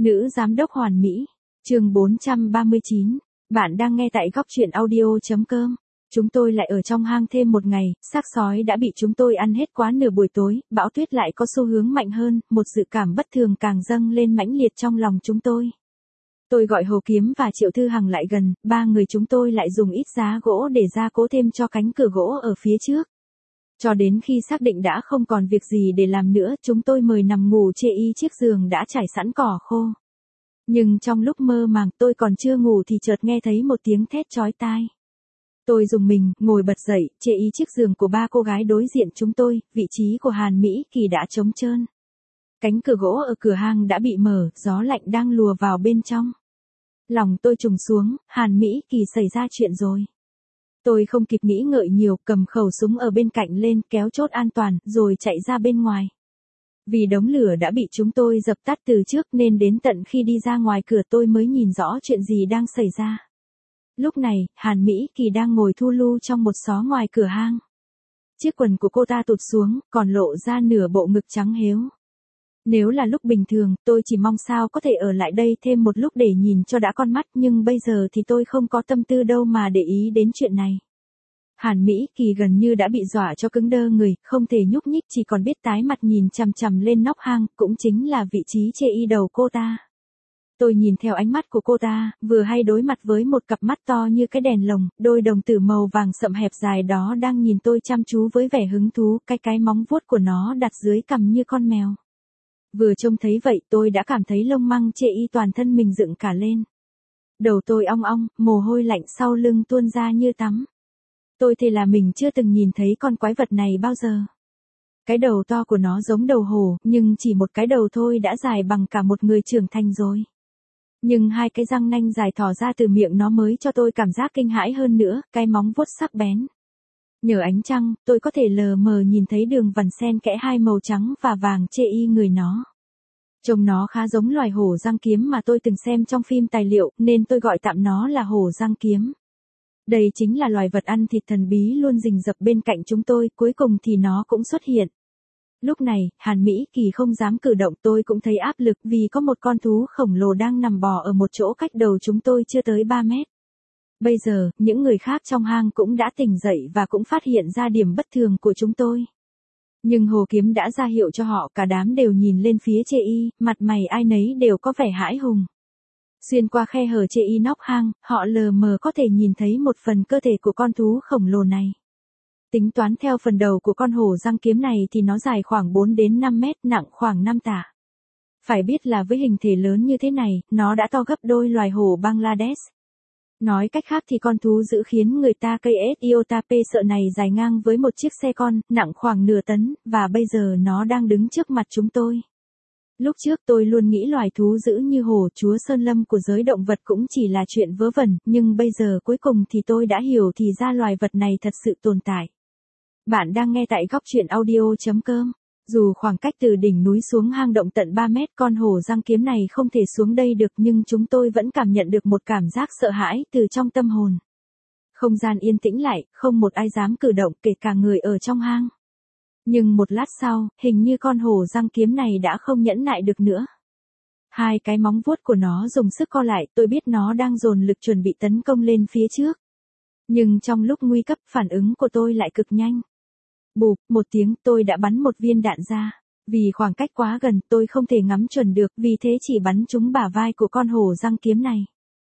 Nữ giám đốc hoàn mỹ. Chương 439. Bạn đang nghe tại góc truyện audio.com. Chúng tôi lại ở trong hang thêm một ngày, xác sói đã bị chúng tôi ăn hết quá nửa buổi tối, bão tuyết lại có xu hướng mạnh hơn, một dự cảm bất thường càng dâng lên mãnh liệt trong lòng chúng tôi. Tôi gọi Hồ Kiếm và Triệu Thư Hằng lại gần, ba người chúng tôi lại dùng ít giá gỗ để gia cố thêm cho cánh cửa gỗ ở phía trước. Cho đến khi xác định đã không còn việc gì để làm nữa, chúng tôi mời nằm ngủ chê y chiếc giường đã trải sẵn cỏ khô. Nhưng trong lúc mơ màng tôi còn chưa ngủ thì chợt nghe thấy một tiếng thét chói tai. Tôi rùng mình, ngồi bật dậy, chê y chiếc giường của ba cô gái đối diện chúng tôi, vị trí của Hàn Mỹ Kỳ đã trống trơn. Cánh cửa gỗ ở cửa hang đã bị mở, gió lạnh đang lùa vào bên trong. Lòng tôi trùng xuống, Hàn Mỹ Kỳ xảy ra chuyện rồi. Tôi không kịp nghĩ ngợi nhiều, cầm khẩu súng ở bên cạnh lên, kéo chốt an toàn, rồi chạy ra bên ngoài. Vì đống lửa đã bị chúng tôi dập tắt từ trước nên đến tận khi đi ra ngoài cửa tôi mới nhìn rõ chuyện gì đang xảy ra. Lúc này, Hàn Mỹ Kỳ đang ngồi thu lu trong một xó ngoài cửa hang. Chiếc quần của cô ta tụt xuống, còn lộ ra nửa bộ ngực trắng héo. Nếu là lúc bình thường, tôi chỉ mong sao có thể ở lại đây thêm một lúc để nhìn cho đã con mắt, nhưng bây giờ thì tôi không có tâm tư đâu mà để ý đến chuyện này. Hàn Mỹ Kỳ gần như đã bị dọa cho cứng đơ người, không thể nhúc nhích, chỉ còn biết tái mặt nhìn chằm chằm lên nóc hang, cũng chính là vị trí chê y đầu cô ta. Tôi nhìn theo ánh mắt của cô ta, vừa hay đối mặt với một cặp mắt to như cái đèn lồng, đôi đồng tử màu vàng sậm hẹp dài đó đang nhìn tôi chăm chú với vẻ hứng thú, cái móng vuốt của nó đặt dưới cằm như con mèo. Vừa trông thấy vậy tôi đã cảm thấy lông măng chê y toàn thân mình dựng cả lên. Đầu tôi ong ong, mồ hôi lạnh sau lưng tuôn ra như tắm. Tôi thề là mình chưa từng nhìn thấy con quái vật này bao giờ. Cái đầu to của nó giống đầu hổ, nhưng chỉ một cái đầu thôi đã dài bằng cả một người trưởng thành rồi. Nhưng hai cái răng nanh dài thò ra từ miệng nó mới cho tôi cảm giác kinh hãi hơn nữa, cái móng vuốt sắc bén. Nhờ ánh trăng, tôi có thể lờ mờ nhìn thấy đường vằn xen kẽ hai màu trắng và vàng chê y người nó. Trông nó khá giống loài hổ răng kiếm mà tôi từng xem trong phim tài liệu, nên tôi gọi tạm nó là hổ răng kiếm. Đây chính là loài vật ăn thịt thần bí luôn rình rập bên cạnh chúng tôi, cuối cùng thì nó cũng xuất hiện. Lúc này, Hàn Mỹ Kỳ không dám cử động, tôi cũng thấy áp lực vì có một con thú khổng lồ đang nằm bò ở một chỗ cách đầu chúng tôi chưa tới 3 mét. Bây giờ, những người khác trong hang cũng đã tỉnh dậy và cũng phát hiện ra điểm bất thường của chúng tôi. Nhưng Hồ Kiếm đã ra hiệu cho họ, cả đám đều nhìn lên phía chê y, mặt mày ai nấy đều có vẻ hãi hùng. Xuyên qua khe hở chê y nóc hang, họ lờ mờ có thể nhìn thấy một phần cơ thể của con thú khổng lồ này. Tính toán theo phần đầu của con hổ răng kiếm này thì nó dài khoảng 4 đến 5 mét, nặng khoảng 5 tạ. Phải biết là với hình thể lớn như thế này, nó đã to gấp đôi loài hổ Bangladesh. Nói cách khác thì con thú dữ khiến người ta cây Ethiopia sợ này dài ngang với một chiếc xe con, nặng khoảng nửa tấn, và bây giờ nó đang đứng trước mặt chúng tôi. Lúc trước tôi luôn nghĩ loài thú dữ như hổ chúa sơn lâm của giới động vật cũng chỉ là chuyện vớ vẩn, nhưng bây giờ cuối cùng thì tôi đã hiểu thì ra loài vật này thật sự tồn tại. Bạn đang nghe tại góc truyện audio.com. Dù khoảng cách từ đỉnh núi xuống hang động tận 3 mét, con hổ răng kiếm này không thể xuống đây được, nhưng chúng tôi vẫn cảm nhận được một cảm giác sợ hãi từ trong tâm hồn. Không gian yên tĩnh lại, không một ai dám cử động, kể cả người ở trong hang. Nhưng một lát sau, hình như con hổ răng kiếm này đã không nhẫn nại được nữa. Hai cái móng vuốt của nó dùng sức co lại, tôi biết nó đang dồn lực chuẩn bị tấn công lên phía trước. Nhưng trong lúc nguy cấp, phản ứng của tôi lại cực nhanh. Bụp, một tiếng, tôi đã bắn một viên đạn ra. Vì khoảng cách quá gần, tôi không thể ngắm chuẩn được, vì thế chỉ bắn trúng bả vai của con hổ răng kiếm này.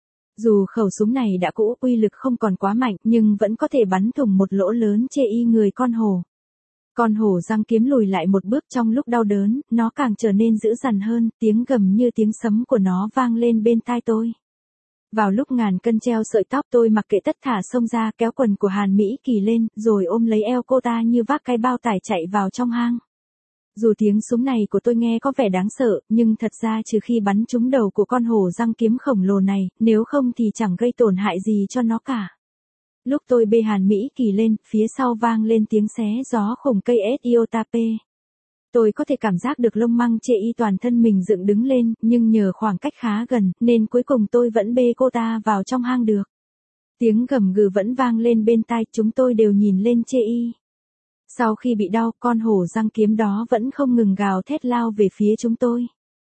Dù khẩu súng này đã cũ, uy lực không còn quá mạnh, nhưng vẫn có thể bắn thủng một lỗ lớn chê y người con hổ. Con hổ răng kiếm lùi lại một bước, trong lúc đau đớn, nó càng trở nên dữ dằn hơn, tiếng gầm như tiếng sấm của nó vang lên bên tai tôi. Vào lúc ngàn cân treo sợi tóc, tôi mặc kệ tất thả xông ra, kéo quần của Hàn Mỹ Kỳ lên, rồi ôm lấy eo cô ta như vác cái bao tải chạy vào trong hang. Dù tiếng súng này của tôi nghe có vẻ đáng sợ, nhưng thật ra trừ khi bắn trúng đầu của con hổ răng kiếm khổng lồ này, nếu không thì chẳng gây tổn hại gì cho nó cả. Lúc tôi bê Hàn Mỹ Kỳ lên, phía sau vang lên tiếng xé gió khủng cây Ethiopia. Tôi có thể cảm giác được lông măng chê y toàn thân mình dựng đứng lên, nhưng nhờ khoảng cách khá gần, nên cuối cùng tôi vẫn bê cô ta vào trong hang được. Tiếng gầm gừ vẫn vang lên bên tai, chúng tôi đều nhìn lên chê y. Sau khi bị đau, con hổ răng kiếm đó vẫn không ngừng gào thét lao về phía chúng tôi.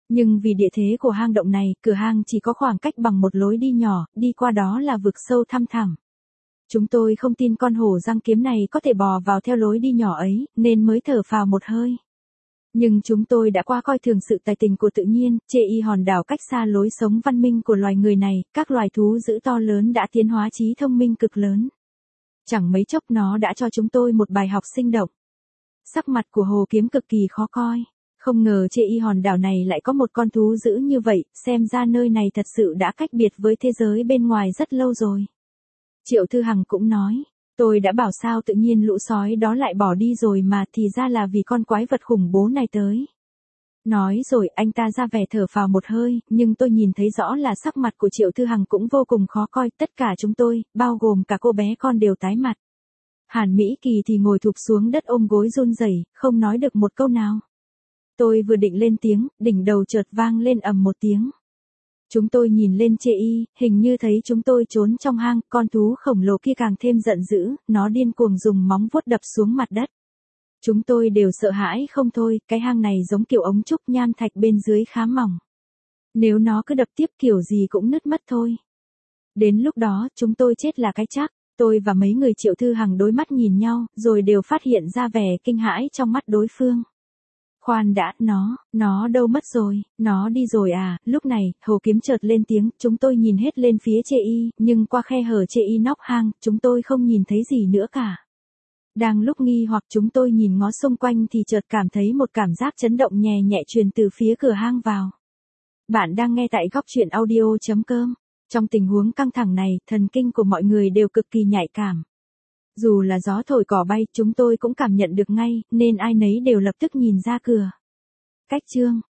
Nhưng vì địa thế của hang động này, cửa hang chỉ có khoảng cách bằng một lối đi nhỏ, đi qua đó là vực sâu thăm thẳm. Chúng tôi không tin con hổ răng kiếm này có thể bò vào theo lối đi nhỏ ấy, nên mới thở phào một hơi. Nhưng chúng tôi đã qua coi thường sự tài tình của tự nhiên, chê y hòn đảo cách xa lối sống văn minh của loài người này, các loài thú dữ to lớn đã tiến hóa trí thông minh cực lớn. Chẳng mấy chốc nó đã cho chúng tôi một bài học sinh động. Sắc mặt của hồ kiếm cực kỳ khó coi. Không ngờ chê y hòn đảo này lại có một con thú dữ như vậy, xem ra nơi này thật sự đã cách biệt với thế giới bên ngoài rất lâu rồi. Triệu Thư Hằng cũng nói, tôi đã bảo sao tự nhiên lũ sói đó lại bỏ đi rồi mà thì ra là vì con quái vật khủng bố này tới. Nói rồi anh ta ra vẻ thở phào một hơi, nhưng tôi nhìn thấy rõ là sắc mặt của Triệu Thư Hằng cũng vô cùng khó coi, tất cả chúng tôi, bao gồm cả cô bé con đều tái mặt. Hàn Mỹ Kỳ thì ngồi thụp xuống đất ôm gối run rẩy, không nói được một câu nào. Tôi vừa định lên tiếng, đỉnh đầu chợt vang lên ầm một tiếng. Chúng tôi nhìn lên chê y, hình như thấy chúng tôi trốn trong hang, con thú khổng lồ kia càng thêm giận dữ, nó điên cuồng dùng móng vuốt đập xuống mặt đất. Chúng tôi đều sợ hãi không thôi, cái hang này giống kiểu ống trúc nham thạch bên dưới khá mỏng. Nếu nó cứ đập tiếp kiểu gì cũng nứt mất thôi. Đến lúc đó, chúng tôi chết là cái chắc. Tôi và mấy người Triệu Thư Hằng đối mắt nhìn nhau, rồi đều phát hiện ra vẻ kinh hãi trong mắt đối phương. Khoan đã, nó đâu mất rồi, nó đi rồi à, lúc này, Hồ Kiếm chợt lên tiếng, chúng tôi nhìn hết lên phía chê y, nhưng qua khe hở chê y nóc hang, chúng tôi không nhìn thấy gì nữa cả. Đang lúc nghi hoặc chúng tôi nhìn ngó xung quanh thì chợt cảm thấy một cảm giác chấn động nhẹ nhẹ truyền từ phía cửa hang vào. Bạn đang nghe tại góc truyện audio.com. Trong tình huống căng thẳng này, thần kinh của mọi người đều cực kỳ nhạy cảm. Dù là gió thổi cỏ bay, chúng tôi cũng cảm nhận được ngay, nên ai nấy đều lập tức nhìn ra cửa. Cách chương